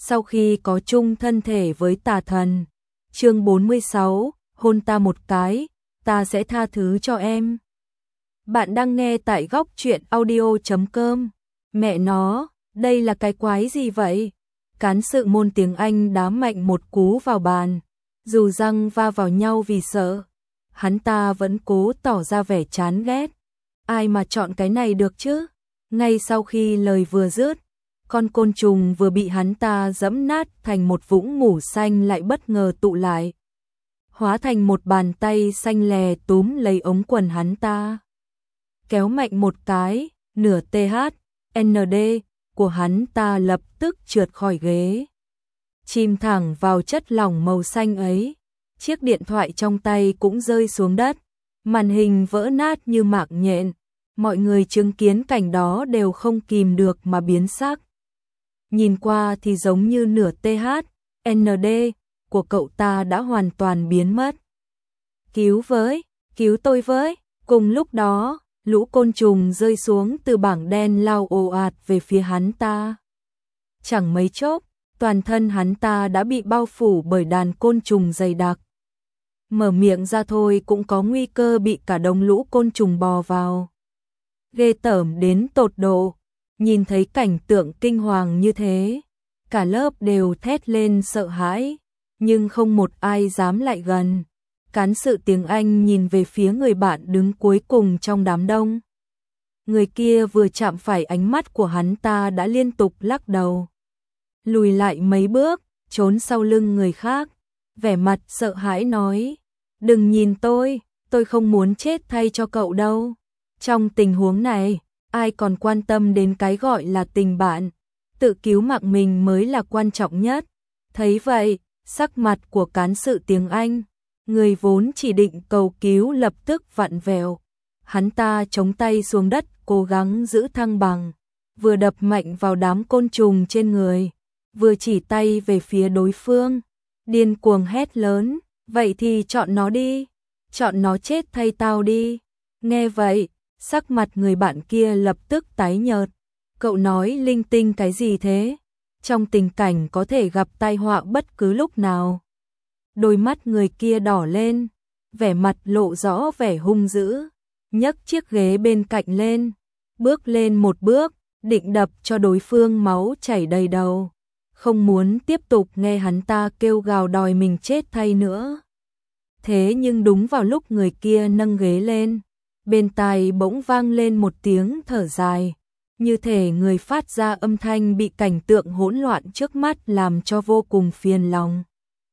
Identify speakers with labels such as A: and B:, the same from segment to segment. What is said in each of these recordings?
A: sau khi có chung thân thể với tà thần. Chương 46, hôn ta một cái, ta sẽ tha thứ cho em. Bạn đang nghe tại góc truyện audio.com. Mẹ nó, đây là cái quái gì vậy? Cán sự môn tiếng Anh đá mạnh một cú vào bàn, dù răng va vào nhau vì sợ. Hắn ta vẫn cố tỏ ra vẻ chán ghét. Ai mà chọn cái này được chứ? Ngay sau khi lời vừa dứt, con côn trùng vừa bị hắn ta giẫm nát thành một vũng mủ xanh lại bất ngờ tụ lại, hóa thành một bàn tay xanh lè túm lấy ống quần hắn ta. Kéo mạnh một cái, nửa THND của hắn ta lập tức trượt khỏi ghế, chìm thẳng vào chất lỏng màu xanh ấy. Chiếc điện thoại trong tay cũng rơi xuống đất, màn hình vỡ nát như mạc nhện. Mọi người chứng kiến cảnh đó đều không kìm được mà biến sắc. Nhìn qua thì giống như nửa THND của cậu ta đã hoàn toàn biến mất. Cứu với, cứu tôi với. Cùng lúc đó, lũ côn trùng rơi xuống từ bảng đen lao ồ ạt về phía hắn ta. Chẳng mấy chốc, toàn thân hắn ta đã bị bao phủ bởi đàn côn trùng dày đặc. Mở miệng ra thôi cũng có nguy cơ bị cả đống lũ côn trùng bò vào. Ghê tởm đến tột độ. Nhìn thấy cảnh tượng kinh hoàng như thế, cả lớp đều thét lên sợ hãi, nhưng không một ai dám lại gần. Cán sự tiếng Anh nhìn về phía người bạn đứng cuối cùng trong đám đông. Người kia vừa chạm phải ánh mắt của hắn ta đã liên tục lắc đầu, lùi lại mấy bước, trốn sau lưng người khác, vẻ mặt sợ hãi nói: "Đừng nhìn tôi không muốn chết thay cho cậu đâu." Trong tình huống này, ai còn quan tâm đến cái gọi là tình bạn, tự cứu mạng mình mới là quan trọng nhất. Thấy vậy, sắc mặt của cán sự tiếng Anh, người vốn chỉ định cầu cứu lập tức vặn vẹo. Hắn ta chống tay xuống đất cố gắng giữ thăng bằng, vừa đập mạnh vào đám côn trùng trên người, vừa chỉ tay về phía đối phương, điên cuồng hét lớn: "Vậy thì chọn nó đi, chọn nó chết thay tao đi." Nghe vậy, sắc mặt người bạn kia lập tức tái nhợt. Cậu nói linh tinh cái gì thế? Trong tình cảnh có thể gặp tai họa bất cứ lúc nào. Đôi mắt người kia đỏ lên, vẻ mặt lộ rõ vẻ hung dữ, nhấc chiếc ghế bên cạnh lên, bước lên một bước, định đập cho đối phương máu chảy đầy đầu. Không muốn tiếp tục nghe hắn ta kêu gào đòi mình chết thay nữa. Thế nhưng đúng vào lúc người kia nâng ghế lên, bên tai bỗng vang lên một tiếng thở dài, như thể người phát ra âm thanh bị cảnh tượng hỗn loạn trước mắt làm cho vô cùng phiền lòng.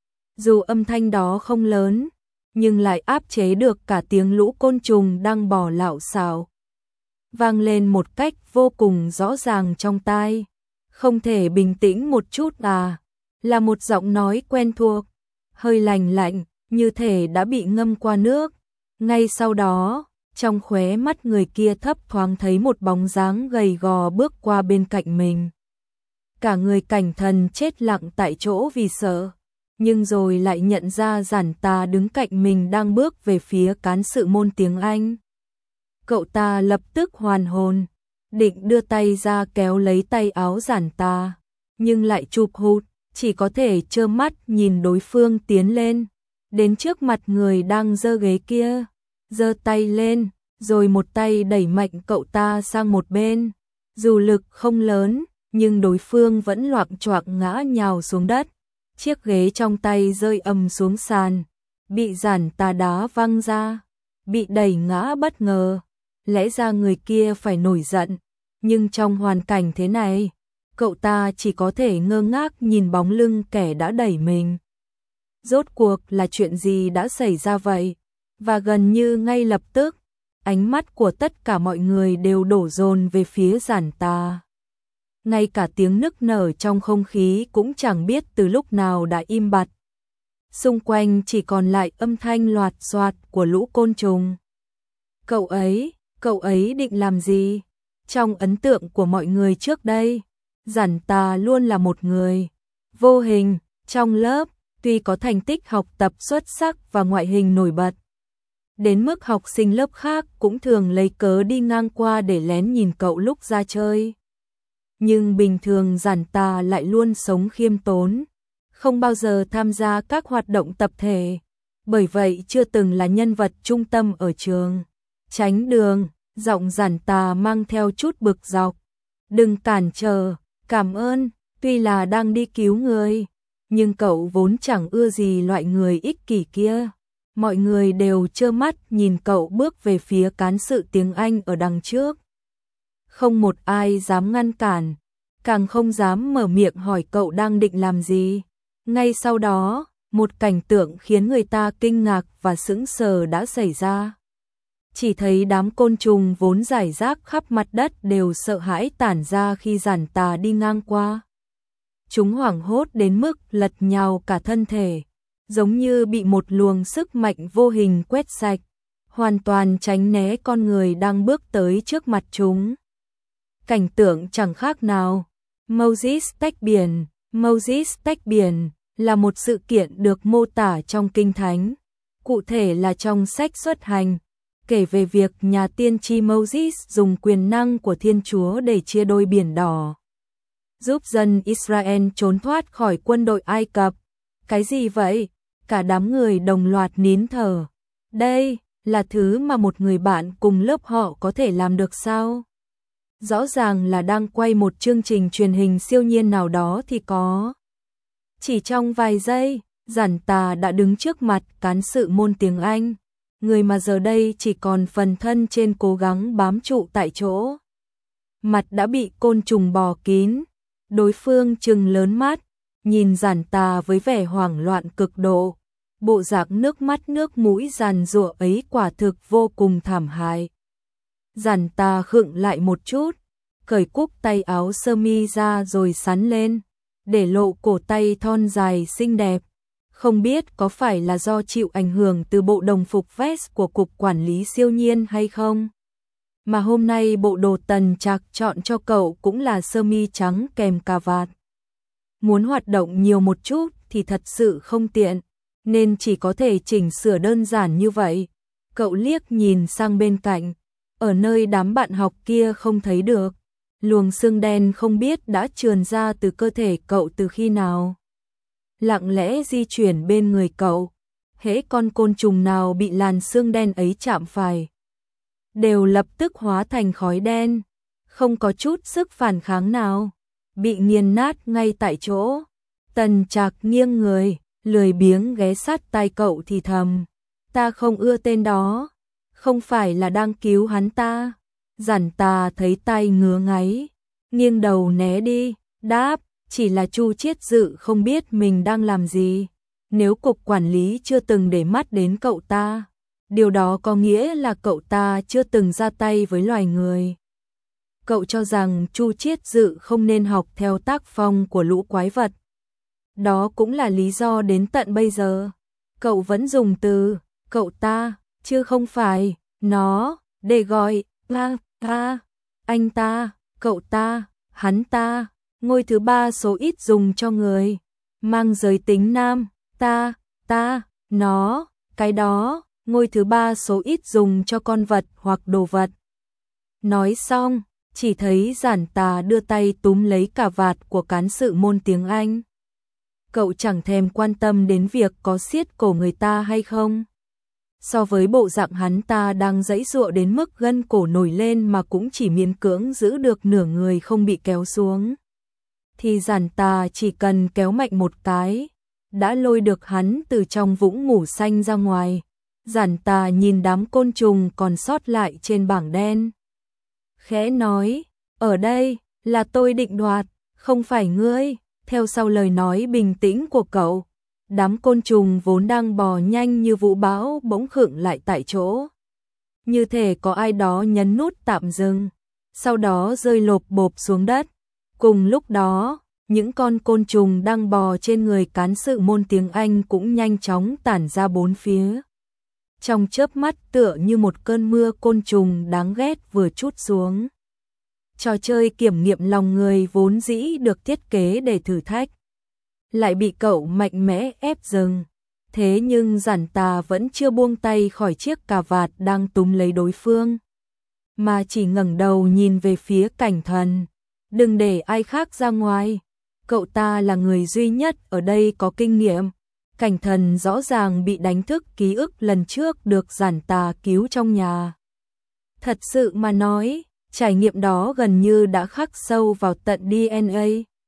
A: Dù âm thanh đó không lớn, nhưng lại áp chế được cả tiếng lũ côn trùng đang bò lạo xạo. Vang lên một cách vô cùng rõ ràng trong tai. "Không thể bình tĩnh một chút à?" Là một giọng nói quen thuộc, hơi lành lạnh, như thể đã bị ngâm qua nước. Ngay sau đó, trong khóe mắt người kia thấp thoáng thấy một bóng dáng gầy gò bước qua bên cạnh mình. Cả người cảnh thần chết lặng tại chỗ vì sợ, nhưng rồi lại nhận ra Giản Tà đứng cạnh mình đang bước về phía cán sự môn tiếng Anh. Cậu ta lập tức hoàn hồn, định đưa tay ra kéo lấy tay áo Giản Tà, nhưng lại chụp hụt, chỉ có thể trơ mắt nhìn đối phương tiến lên, đến trước mặt người đang giơ ghế kia, giơ tay lên, rồi một tay đẩy mạnh cậu ta sang một bên. Dù lực không lớn, nhưng đối phương vẫn loạng choạng ngã nhào xuống đất. Chiếc ghế trong tay rơi ầm xuống sàn, bị Giản Tà đá văng ra, bị đẩy ngã bất ngờ. Lẽ ra người kia phải nổi giận, nhưng trong hoàn cảnh thế này, cậu ta chỉ có thể ngơ ngác nhìn bóng lưng kẻ đã đẩy mình. Rốt cuộc là chuyện gì đã xảy ra vậy? Và gần như ngay lập tức, ánh mắt của tất cả mọi người đều đổ dồn về phía Giản Tà. Ngay cả tiếng nức nở trong không khí cũng chẳng biết từ lúc nào đã im bặt. Xung quanh chỉ còn lại âm thanh loạt xoạt của lũ côn trùng. Cậu ấy định làm gì? Trong ấn tượng của mọi người trước đây, Giản Tà luôn là một người vô hình trong lớp, tuy có thành tích học tập xuất sắc và ngoại hình nổi bật, đến mức học sinh lớp khác cũng thường lấy cớ đi ngang qua để lén nhìn cậu lúc ra chơi. nhưng bình thường Giản Tà lại luôn sống khiêm tốn, không bao giờ tham gia các hoạt động tập thể, bởi vậy chưa từng là nhân vật trung tâm ở trường. Tránh đường, giọng Giản Tà mang theo chút bực dọc. Đừng cản trở, cảm ơn, tuy là đang đi cứu người, nhưng cậu vốn chẳng ưa gì loại người ích kỷ kia. Mọi người đều trơ mắt nhìn cậu bước về phía cán sự tiếng Anh ở đằng trước. Không một ai dám ngăn cản, càng không dám mở miệng hỏi cậu đang định làm gì. Ngay sau đó, một cảnh tượng khiến người ta kinh ngạc và sững sờ đã xảy ra. Chỉ thấy đám côn trùng vốn rải rác khắp mặt đất đều sợ hãi tản ra khi Giản Tà đi ngang qua. Chúng hoảng hốt đến mức lật nhào cả thân thể, giống như bị một luồng sức mạnh vô hình quét sạch, hoàn toàn tránh né con người đang bước tới trước mặt chúng. Cảnh tượng chẳng khác nào Moses tách biển. Moses tách biển là một sự kiện được mô tả trong Kinh Thánh, cụ thể là trong sách Xuất Hành, kể về việc nhà tiên tri Moses dùng quyền năng của Thiên Chúa để chia đôi biển đỏ, giúp dân Israel trốn thoát khỏi quân đội Ai Cập. Cái gì vậy? Cả đám người đồng loạt nín thở. Đây là thứ mà một người bạn cùng lớp họ có thể làm được sao? Rõ ràng là đang quay một chương trình truyền hình siêu nhiên nào đó thì có. Chỉ trong vài giây, Giản Tà đã đứng trước mặt cán sự môn tiếng Anh, người mà giờ đây chỉ còn phần thân trên cố gắng bám trụ tại chỗ. Mặt đã bị côn trùng bò kín, đối phương trừng lớn mắt, nhìn Giản Tà với vẻ hoảng loạn cực độ. Bộ dạng nước mắt nước mũi giàn giụa ấy quả thực vô cùng thảm hại. Giản Tà khựng lại một chút, cởi cúc tay áo sơ mi ra rồi xắn lên, để lộ cổ tay thon dài xinh đẹp. Không biết có phải là do chịu ảnh hưởng từ bộ đồng phục vest của Cục Quản lý Siêu nhiên hay không? Mà hôm nay bộ đồ Tần Trạc chọn cho cậu cũng là sơ mi trắng kèm cà vạt. Muốn hoạt động nhiều một chút thì thật sự không tiện, nên chỉ có thể chỉnh sửa đơn giản như vậy. Cậu liếc nhìn sang bên cạnh, ở nơi đám bạn học kia không thấy được. Luồng xương đen không biết đã trườn ra từ cơ thể cậu từ khi nào. Lặng lẽ di chuyển bên người cậu, hễ con côn trùng nào bị làn xương đen ấy chạm phải, đều lập tức hóa thành khói đen, không có chút sức phản kháng nào, bị nghiền nát ngay tại chỗ. Tần Trạc nghiêng người, lười biếng ghé sát tai cậu thì thầm, ta không ưa tên đó, không phải là đang cứu hắn ta. Giản Tà thấy tay ngứa ngáy, nghiêng đầu né đi, đáp, chỉ là Chu Chiết Dự không biết mình đang làm gì. Nếu Cục Quản lý chưa từng để mắt đến cậu ta, điều đó có nghĩa là cậu ta chưa từng ra tay với loài người. Cậu cho rằng Chu Chiết Dự không nên học theo tác phong của lũ quái vật. Đó cũng là lý do đến tận bây giờ, cậu vẫn dùng từ cậu ta, chứ không phải nó, để gọi anh ta, cậu ta, hắn ta. Ngôi thứ ba số ít dùng cho người mang giới tính nam, ta, nó, cái đó. Ngôi thứ ba số ít dùng cho con vật hoặc đồ vật. Nói xong, chỉ thấy Giản Tà đưa tay túm lấy cà vạt của cán sự môn tiếng Anh. Cậu chẳng thèm quan tâm đến việc có siết cổ người ta hay không. So với bộ dạng hắn ta đang giãy giụa đến mức gân cổ nổi lên mà cũng chỉ miễn cưỡng giữ được nửa người không bị kéo xuống, thì Giản Tà chỉ cần kéo mạnh một cái, đã lôi được hắn từ trong vũng ngủ xanh ra ngoài. Giản Tà nhìn đám côn trùng còn sót lại trên bảng đen, khẽ nói, ở đây là tôi định đoạt, không phải ngươi. Theo sau lời nói bình tĩnh của cậu, đám côn trùng vốn đang bò nhanh như vũ bão bỗng khựng lại tại chỗ, như thể có ai đó nhấn nút tạm dừng, sau đó rơi lộp bộp xuống đất. Cùng lúc đó, những con côn trùng đang bò trên người cán sự môn tiếng Anh cũng nhanh chóng tản ra bốn phía. Trong chớp mắt tựa như một cơn mưa côn trùng đáng ghét vừa trút xuống. Trò chơi kiểm nghiệm lòng người vốn dĩ được thiết kế để thử thách, lại bị cậu mạnh mẽ ép dừng. Thế nhưng Giản Tà vẫn chưa buông tay khỏi chiếc cà vạt đang túm lấy đối phương, mà chỉ ngẩng đầu nhìn về phía Cảnh Thần. đừng để ai khác ra ngoài. Cậu ta là người duy nhất ở đây có kinh nghiệm. Cảnh Thần rõ ràng bị đánh thức ký ức lần trước được Giản Tà cứu trong nhà. Thật sự mà nói, trải nghiệm đó gần như đã khắc sâu vào tận DNA.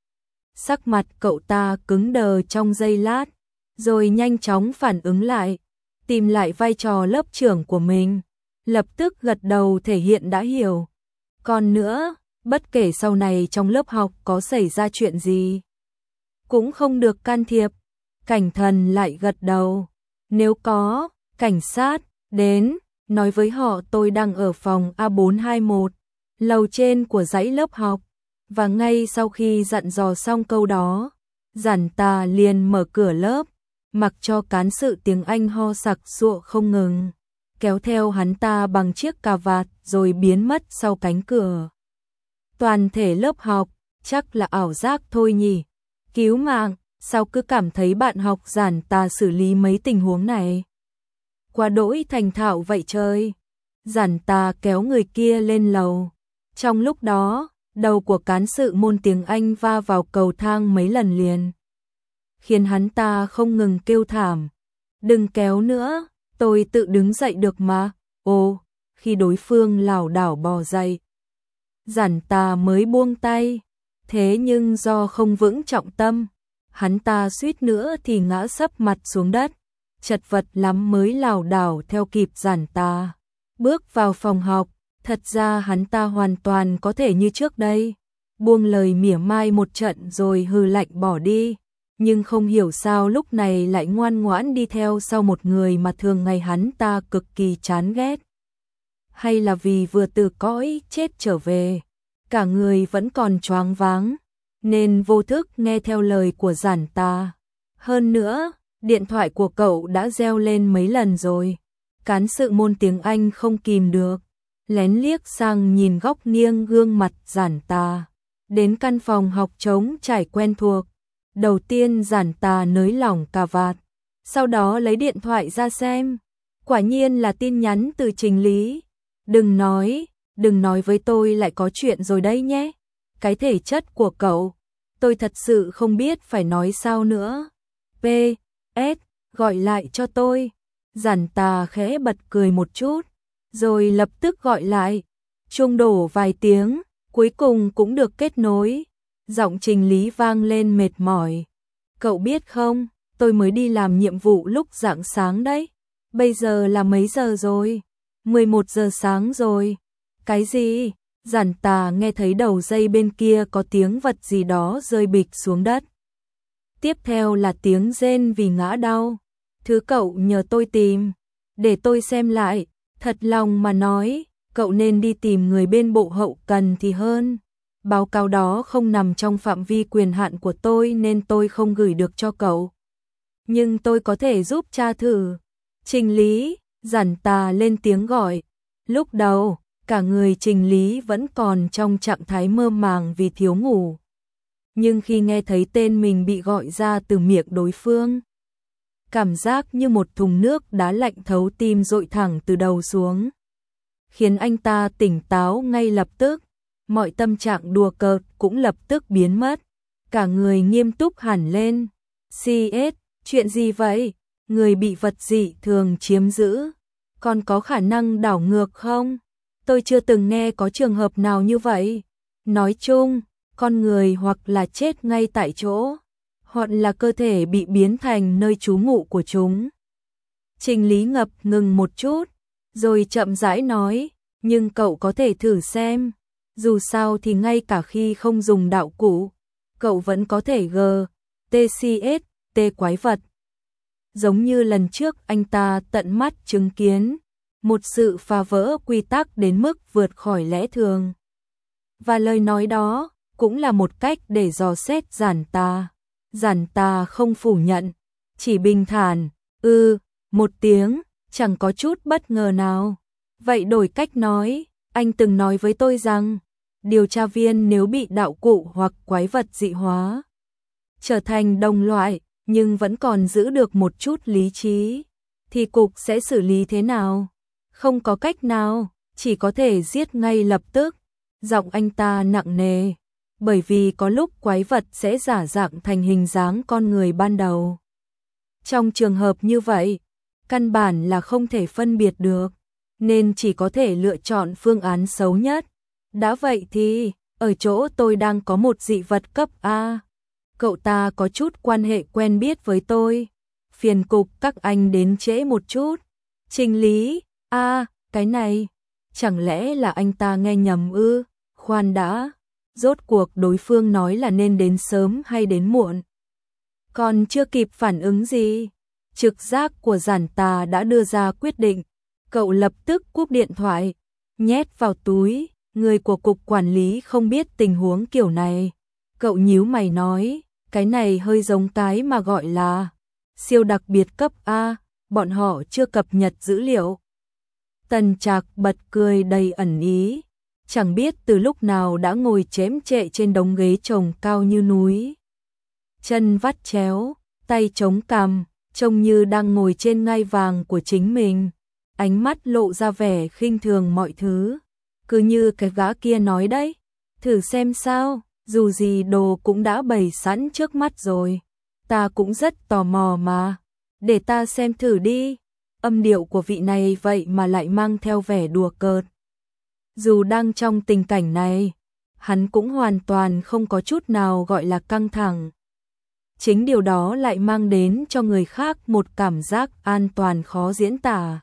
A: Sắc mặt cậu ta cứng đờ trong giây lát, rồi nhanh chóng phản ứng lại, tìm lại vai trò lớp trưởng của mình, lập tức gật đầu thể hiện đã hiểu. Còn nữa, bất kể sau này trong lớp học có xảy ra chuyện gì, cũng không được can thiệp. Cảnh Thần lại gật đầu. Nếu có, cảnh sát, đến, nói với họ tôi đang ở phòng A421, lầu trên của dãy lớp học. Và ngay sau khi dặn dò xong câu đó, Giản Tà liền mở cửa lớp, mặc cho cán sự tiếng Anh ho sặc sụa không ngừng, kéo theo hắn ta bằng chiếc cà vạt rồi biến mất sau cánh cửa. Toàn thể lớp học, chắc là ảo giác thôi nhỉ. Cứu mạng, sao cứ cảm thấy bạn học Giản Tà xử lý mấy tình huống này quá đỗi thành thạo vậy trời. Giản Tà kéo người kia lên lầu. Trong lúc đó, đầu của cán sự môn tiếng Anh va vào cầu thang mấy lần liền, khiến hắn ta không ngừng kêu thảm. Đừng kéo nữa, tôi tự đứng dậy được mà. Ồ, khi đối phương lảo đảo bò dậy, Giản Tà mới buông tay. Thế nhưng do không vững trọng tâm, hắn ta suýt nữa thì ngã sấp mặt xuống đất, chật vật lắm mới lảo đảo theo kịp Giản Tà. Bước vào phòng học, thật ra hắn ta hoàn toàn có thể như trước đây, buông lời mỉa mai một trận rồi hừ lạnh bỏ đi, nhưng không hiểu sao lúc này lại ngoan ngoãn đi theo sau một người mà thường ngày hắn ta cực kỳ chán ghét. Hay là vì vừa từ cõi chết trở về, cả người vẫn còn choáng váng, nên vô thức nghe theo lời của Giản Tà. Hơn nữa, điện thoại của cậu đã reo lên mấy lần rồi. Cán sự môn tiếng Anh không kìm được, lén liếc sang nhìn góc nghiêng gương mặt Giản Tà. Đến căn phòng học trống trải quen thuộc, đầu tiên Giản Tà nới lỏng cà vạt, sau đó lấy điện thoại ra xem. Quả nhiên là tin nhắn từ Trình Lý. Đừng nói với tôi lại có chuyện rồi đấy nhé. Cái thể chất của cậu, tôi thật sự không biết phải nói sao nữa. P.S. Gọi lại cho tôi. Giản Tà khẽ bật cười một chút, rồi lập tức gọi lại. Chuông đổ vài tiếng, cuối cùng cũng được kết nối. Giọng Trình Lý vang lên mệt mỏi. Cậu biết không, tôi mới đi làm nhiệm vụ lúc rạng sáng đấy. Bây giờ là mấy giờ rồi? 11 giờ sáng rồi. Cái gì? Giản Tà nghe thấy đầu dây bên kia có tiếng vật gì đó rơi bịch xuống đất. Tiếp theo là tiếng rên vì ngã đau. Thứ cậu nhờ tôi tìm, để tôi xem lại. Thật lòng mà nói, cậu nên đi tìm người bên bộ hậu cần thì hơn. Báo cáo đó không nằm trong phạm vi quyền hạn của tôi nên tôi không gửi được cho cậu. Nhưng tôi có thể giúp tra thử. Trình Lý, Giản Tà lên tiếng gọi. Lúc đầu, cả người Trình Lý vẫn còn trong trạng thái mơ màng vì thiếu ngủ. Nhưng khi nghe thấy tên mình bị gọi ra từ miệng đối phương, cảm giác như một thùng nước đá lạnh thấu tim dội thẳng từ đầu xuống, khiến anh ta tỉnh táo ngay lập tức. Mọi tâm trạng đùa cợt cũng lập tức biến mất, cả người nghiêm túc hẳn lên. CS, chuyện gì vậy? Người bị vật dị thường chiếm giữ, còn có khả năng đảo ngược không? Tôi chưa từng nghe có trường hợp nào như vậy. Nói chung, con người hoặc là chết ngay tại chỗ, hoặc là cơ thể bị biến thành nơi trú ngụ của chúng. Trình Lý ngập ngừng một chút, rồi chậm rãi nói, nhưng cậu có thể thử xem. Dù sao thì ngay cả khi không dùng đạo cụ, cậu vẫn có thể TCS, T quái vật. Giống như lần trước anh ta tận mắt chứng kiến, một sự phá vỡ quy tắc đến mức vượt khỏi lẽ thường. Và lời nói đó cũng là một cách để dò xét Giản Tà. Giản Tà không phủ nhận, chỉ bình thản, một tiếng, chẳng có chút bất ngờ nào. Vậy đổi cách nói, anh từng nói với tôi rằng, điều tra viên nếu bị đạo cụ hoặc quái vật dị hóa, trở thành đồng loại, nhưng vẫn còn giữ được một chút lý trí, thì cục sẽ xử lý thế nào? Không có cách nào, chỉ có thể giết ngay lập tức. Giọng anh ta nặng nề. bởi vì có lúc quái vật sẽ giả dạng thành hình dáng con người ban đầu. Trong trường hợp như vậy, căn bản là không thể phân biệt được, nên chỉ có thể lựa chọn phương án xấu nhất. Đã vậy thì, ở chỗ tôi đang có một dị vật cấp A. Cậu ta có chút quan hệ quen biết với tôi. Phiền cục các anh đến trễ một chút. Trình lý, cái này, chẳng lẽ là anh ta nghe nhầm ư? Khoan đã, rốt cuộc đối phương nói là nên đến sớm hay đến muộn? Còn chưa kịp phản ứng gì, trực giác của Giản Tà đã đưa ra quyết định. Cậu lập tức cúp điện thoại, nhét vào túi. Người của cục quản lý không biết tình huống kiểu này. Cậu nhíu mày nói, cái này hơi giống cái mà gọi là siêu đặc biệt cấp A, bọn họ chưa cập nhật dữ liệu. Tần Trạc bật cười đầy ẩn ý, chẳng biết từ lúc nào đã ngồi chém trệ trên đống ghế chồng cao như núi. Chân vắt chéo, tay chống cằm, trông như đang ngồi trên ngai vàng của chính mình. Ánh mắt lộ ra vẻ khinh thường mọi thứ. Cứ như cái gã kia nói đấy, thử xem sao, dù gì đồ cũng đã bày sẵn trước mắt rồi. Ta cũng rất tò mò mà, để ta xem thử đi. Âm điệu của vị này vậy mà lại mang theo vẻ đùa cợt. Dù đang trong tình cảnh này, hắn cũng hoàn toàn không có chút nào gọi là căng thẳng. Chính điều đó lại mang đến cho người khác một cảm giác an toàn khó diễn tả.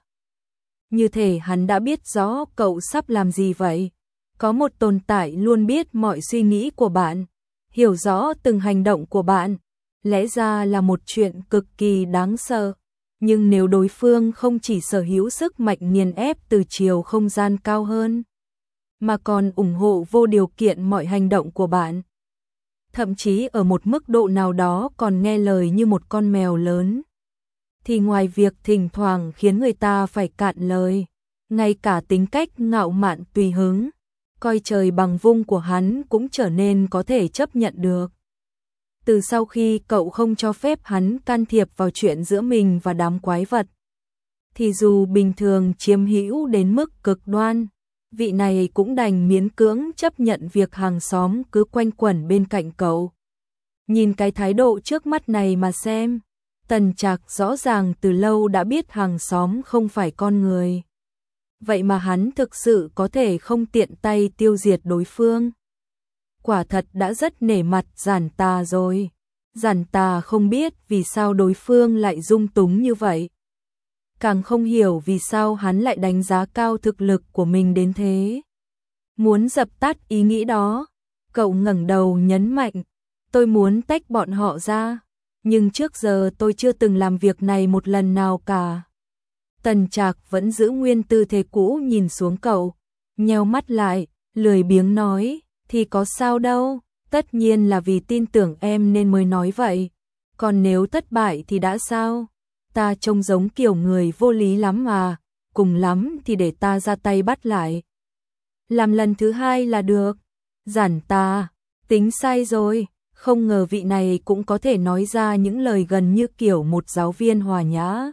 A: Như thể hắn đã biết rõ cậu sắp làm gì vậy. Có một tồn tại luôn biết mọi suy nghĩ của bạn, hiểu rõ từng hành động của bạn, lẽ ra là một chuyện cực kỳ đáng sợ. Nhưng nếu đối phương không chỉ sở hữu sức mạnh nghiền ép từ chiều không gian cao hơn, mà còn ủng hộ vô điều kiện mọi hành động của bạn, thậm chí ở một mức độ nào đó còn nghe lời như một con mèo lớn, thì ngoài việc thỉnh thoảng khiến người ta phải cạn lời, ngay cả tính cách ngạo mạn tùy hứng, coi trời bằng vung của hắn cũng trở nên có thể chấp nhận được. Từ sau khi cậu không cho phép hắn can thiệp vào chuyện giữa mình và đám quái vật, thì dù bình thường chiếm hữu đến mức cực đoan, vị này cũng đành miễn cưỡng chấp nhận việc hàng xóm cứ quanh quẩn bên cạnh cậu. Nhìn cái thái độ trước mắt này mà xem, Tần Trạc rõ ràng từ lâu đã biết hàng xóm không phải con người. Vậy mà hắn thực sự có thể không tiện tay tiêu diệt đối phương. Quả thật đã rất nể mặt Giản Tà rồi. Giản Tà không biết vì sao đối phương lại dung túng như vậy. Càng không hiểu vì sao hắn lại đánh giá cao thực lực của mình đến thế. Muốn dập tắt ý nghĩ đó, cậu ngẩng đầu nhấn mạnh, tôi muốn tách bọn họ ra, nhưng trước giờ tôi chưa từng làm việc này một lần nào cả. Tần Trạc vẫn giữ nguyên tư thế cũ nhìn xuống cậu, nheo mắt lại, lười biếng nói, thì có sao đâu, tất nhiên là vì tin tưởng em nên mới nói vậy. Còn nếu thất bại thì đã sao? Ta trông giống kiểu người vô lý lắm mà, cùng lắm thì để ta ra tay bắt lại. Làm lần thứ hai là được. Giản Tà, tính sai rồi, không ngờ vị này cũng có thể nói ra những lời gần như kiểu một giáo viên hòa nhã.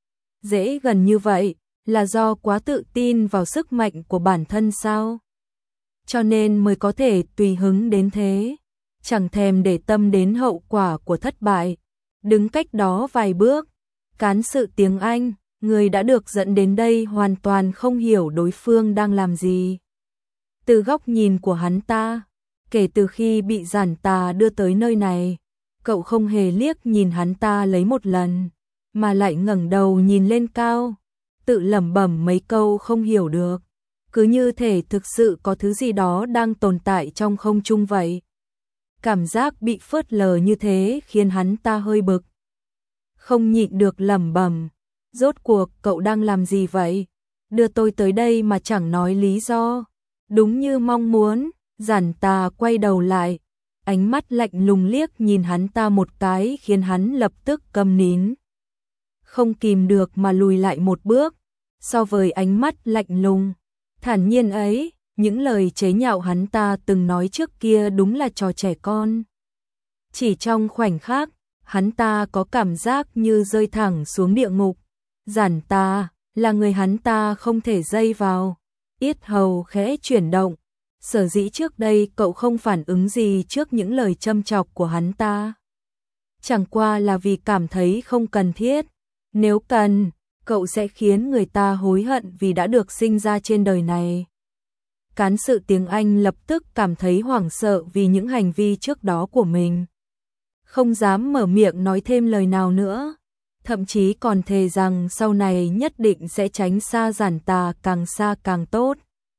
A: Dễ gần như vậy, là do quá tự tin vào sức mạnh của bản thân sao? Cho nên mới có thể tùy hứng đến thế, chẳng thèm để tâm đến hậu quả của thất bại. Đứng cách đó vài bước, cán sự tiếng Anh, người đã được dẫn đến đây hoàn toàn không hiểu đối phương đang làm gì. Từ góc nhìn của hắn ta, kể từ khi bị Giản Tà đưa tới nơi này, cậu không hề liếc nhìn hắn ta lấy một lần, mà lại ngẩng đầu nhìn lên cao, tự lẩm bẩm mấy câu không hiểu được, cứ như thể thực sự có thứ gì đó đang tồn tại trong không trung vậy. Cảm giác bị phớt lờ như thế khiến hắn ta hơi bực. Không nhịn được lẩm bẩm, rốt cuộc cậu đang làm gì vậy? Đưa tôi tới đây mà chẳng nói lý do. Đúng như mong muốn, Giản Tà quay đầu lại, ánh mắt lạnh lùng liếc nhìn hắn ta một cái khiến hắn lập tức câm nín. Không kìm được mà lùi lại một bước, so với ánh mắt lạnh lùng, thản nhiên ấy, những lời chế nhạo hắn ta từng nói trước kia đúng là trò trẻ con. Chỉ trong khoảnh khắc, hắn ta có cảm giác như rơi thẳng xuống địa ngục. Giản Tà là người hắn ta không thể dây vào. Yết hầu khẽ chuyển động, Sở dĩ trước đây cậu không phản ứng gì trước những lời châm chọc của hắn ta. Chẳng qua là vì cảm thấy không cần thiết. Nếu cần, cậu sẽ khiến người ta hối hận vì đã được sinh ra trên đời này. Cán sự tiếng Anh lập tức cảm thấy hoảng sợ vì những hành vi trước đó của mình. Không dám mở miệng nói thêm lời nào nữa. Thậm chí còn thề rằng sau này nhất định sẽ tránh xa Giản Tà càng xa càng tốt.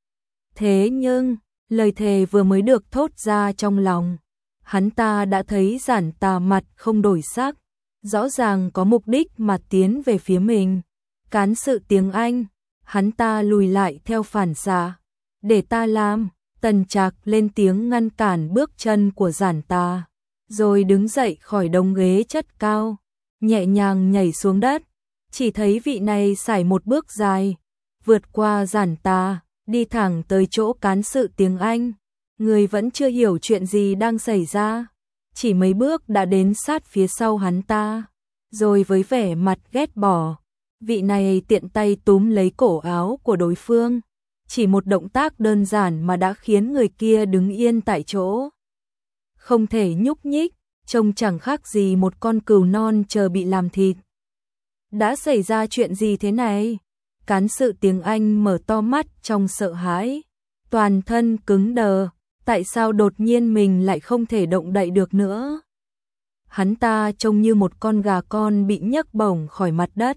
A: Thế nhưng, lời thề vừa mới được thốt ra trong lòng, hắn ta đã thấy Giản Tà mặt không đổi sắc, rõ ràng có mục đích mà tiến về phía mình. Cán sự tiếng Anh, hắn ta lùi lại theo phản xạ. Để ta làm, Tần Trạc lên tiếng ngăn cản bước chân của Giản Tà, rồi đứng dậy khỏi đống ghế chất cao, nhẹ nhàng nhảy xuống đất. Chỉ thấy vị này sải một bước dài, vượt qua Giản Tà, đi thẳng tới chỗ cán sự tiếng Anh. Người vẫn chưa hiểu chuyện gì đang xảy ra, chỉ mấy bước đã đến sát phía sau hắn ta, rồi với vẻ mặt ghét bỏ, vị này tiện tay túm lấy cổ áo của đối phương. Chỉ một động tác đơn giản mà đã khiến người kia đứng yên tại chỗ, không thể nhúc nhích, trông chẳng khác gì một con cừu non chờ bị làm thịt. Đã xảy ra chuyện gì thế này? Cán sự tiếng Anh mở to mắt trong sợ hãi, toàn thân cứng đờ, tại sao đột nhiên mình lại không thể động đậy được nữa? Hắn ta trông như một con gà con bị nhấc bổng khỏi mặt đất,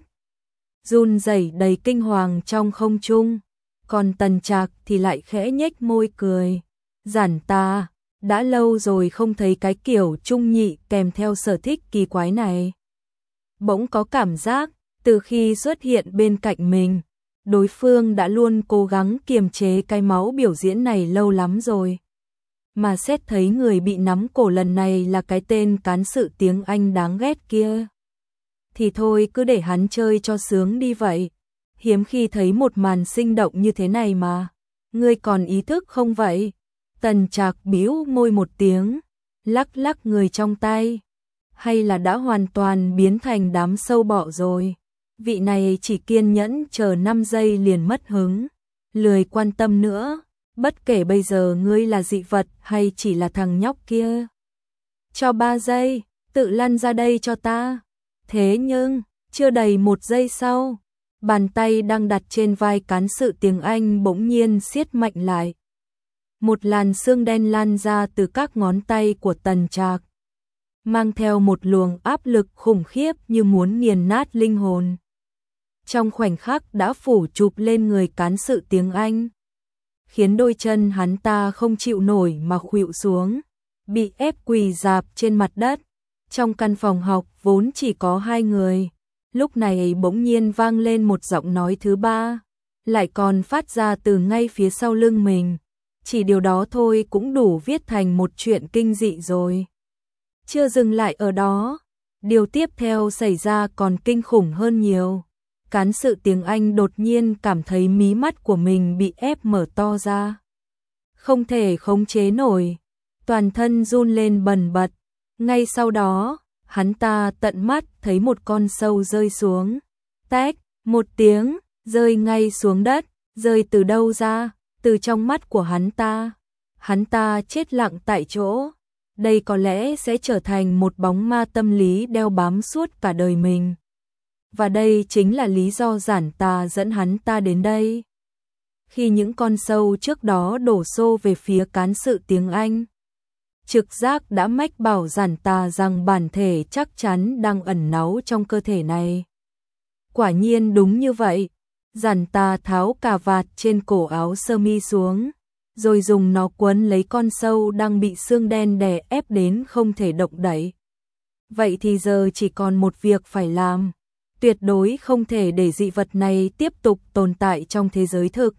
A: run rẩy đầy kinh hoàng trong không trung. Còn Tần Trạc thì lại khẽ nhếch môi cười. Giản Tà, đã lâu rồi không thấy cái kiểu trung nhị kèm theo sở thích kỳ quái này. Bỗng có cảm giác, từ khi xuất hiện bên cạnh mình, đối phương đã luôn cố gắng kiềm chế cái máu biểu diễn này lâu lắm rồi. Mà xét thấy người bị nắm cổ lần này là cái tên cán sự tiếng Anh đáng ghét kia, thì thôi cứ để hắn chơi cho sướng đi vậy. Hiếm khi thấy một màn sinh động như thế này mà. Ngươi còn ý thức không vậy? Tần Trạc bĩu môi một tiếng, lắc lắc người trong tay. Hay là đã hoàn toàn biến thành đám sâu bọ rồi? Vị này chỉ kiên nhẫn chờ 5 giây liền mất hứng, lười quan tâm nữa. Bất kể bây giờ ngươi là dị vật hay chỉ là thằng nhóc kia. Cho 3 giây, tự lăn ra đây cho ta. Thế nhưng, chưa đầy 1 giây sau, bàn tay đang đặt trên vai cán sự tiếng Anh bỗng nhiên siết mạnh lại. Một làn xương đen lan ra từ các ngón tay của Tần Trạc, mang theo một luồng áp lực khủng khiếp như muốn nghiền nát linh hồn. Trong khoảnh khắc đã phủ chụp lên người cán sự tiếng Anh, khiến đôi chân hắn ta không chịu nổi mà khuỵu xuống, bị ép quỳ rạp trên mặt đất. Trong căn phòng học vốn chỉ có 2 người, lúc này bỗng nhiên vang lên một giọng nói thứ ba, lại còn phát ra từ ngay phía sau lưng mình. Chỉ điều đó thôi cũng đủ viết thành một chuyện kinh dị rồi. Chưa dừng lại ở đó, điều tiếp theo xảy ra còn kinh khủng hơn nhiều. Cán sự tiếng Anh đột nhiên cảm thấy mí mắt của mình bị ép mở to ra, không thể khống chế nổi, toàn thân run lên bần bật. Ngay sau đó, hắn ta tận mắt thấy một con sâu rơi xuống. Tách, một tiếng, rơi ngay xuống đất. Rơi từ đâu ra? Từ trong mắt của hắn ta. Hắn ta chết lặng tại chỗ. Đây có lẽ sẽ trở thành một bóng ma tâm lý đeo bám suốt cả đời mình. Và đây chính là lý do Giản Tà dẫn hắn ta đến đây. Khi những con sâu trước đó đổ xô về phía cán sự tiếng Anh, trực giác đã mách bảo Giản Tà rằng bản thể chắc chắn đang ẩn náu trong cơ thể này. Quả nhiên đúng như vậy. Giản Tà tháo cà vạt trên cổ áo sơ mi xuống, rồi dùng nó quấn lấy con sâu đang bị xương đen đè ép đến không thể động đậy. Vậy thì giờ chỉ còn một việc phải làm. Tuyệt đối không thể để dị vật này tiếp tục tồn tại trong thế giới thực.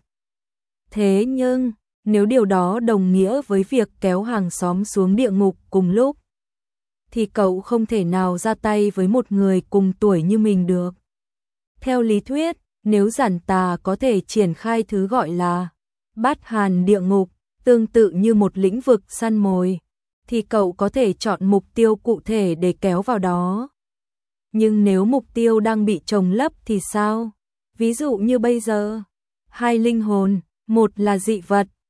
A: Thế nhưng, nếu điều đó đồng nghĩa với việc kéo hàng xóm xuống địa ngục cùng lúc, thì cậu không thể nào ra tay với một người cùng tuổi như mình được. Theo lý thuyết, nếu Giản Tà có thể triển khai thứ gọi là Bát Hàn địa ngục, tương tự như một lĩnh vực săn mồi, thì cậu có thể chọn mục tiêu cụ thể để kéo vào đó. Nhưng nếu mục tiêu đang bị chồng lấp thì sao? Ví dụ như bây giờ, 2 linh hồn, một là dị vật,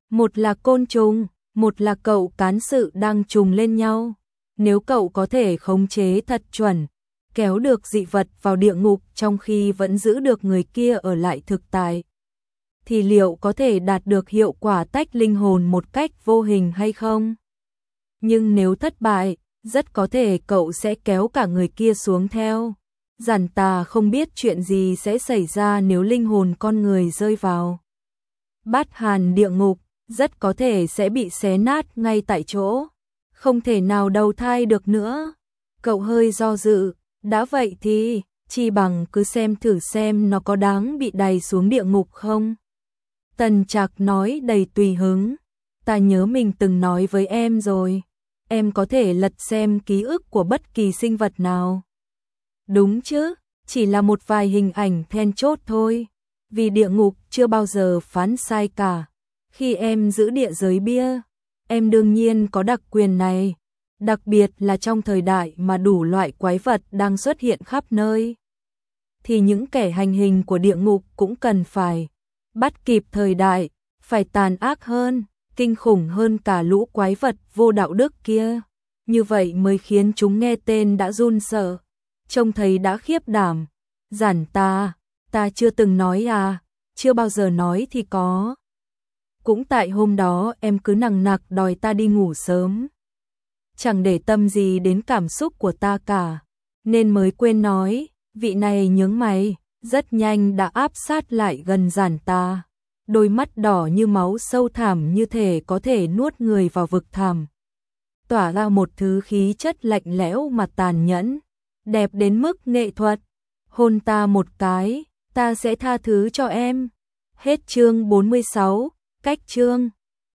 A: Một là côn trùng, một là cậu cán sự đang trùng lên nhau. Nếu cậu có thể khống chế thật chuẩn, kéo được dị vật vào địa ngục trong khi vẫn giữ được người kia ở lại thực tại, thì liệu có thể đạt được hiệu quả tách linh hồn một cách vô hình hay không? Nhưng nếu thất bại, rất có thể cậu sẽ kéo cả người kia xuống theo. Giản Tà không biết chuyện gì sẽ xảy ra nếu linh hồn con người rơi vào Bát Hàn địa ngục, rất có thể sẽ bị xé nát ngay tại chỗ, không thể nào đầu thai được nữa. Cậu hơi do dự, đã vậy thì chi bằng cứ xem thử xem nó có đáng bị đày xuống địa ngục không. Tần Trạc nói đầy tùy hứng, ta nhớ mình từng nói với em rồi, em có thể lật xem ký ức của bất kỳ sinh vật nào. Đúng chứ, chỉ là một vài hình ảnh then chốt thôi, vì địa ngục chưa bao giờ phán sai cả. Khi em giữ địa giới bia, em đương nhiên có đặc quyền này, đặc biệt là trong thời đại mà đủ loại quái vật đang xuất hiện khắp nơi. Thì những kẻ hành hình của địa ngục cũng cần phải bắt kịp thời đại, phải tàn ác hơn, kinh khủng hơn cả lũ quái vật vô đạo đức kia. Như vậy mới khiến chúng nghe tên đã run sợ, trông thấy đã khiếp đảm. Giản Ta, ta chưa từng nói à, chưa bao giờ nói thì có. Cũng tại hôm đó em cứ nằng nặc đòi ta đi ngủ sớm, chẳng để tâm gì đến cảm xúc của ta cả, nên mới quên nói. Vị này nhướng mày, rất nhanh đã áp sát lại gần Giản Ta, đôi mắt đỏ như máu sâu thẳm như thể có thể nuốt người vào vực thẳm, tỏa ra một thứ khí chất lạnh lẽo mà tàn nhẫn, đẹp đến mức nghệ thuật. Hôn ta một cái, ta sẽ tha thứ cho em. Hết chương 46, cách chương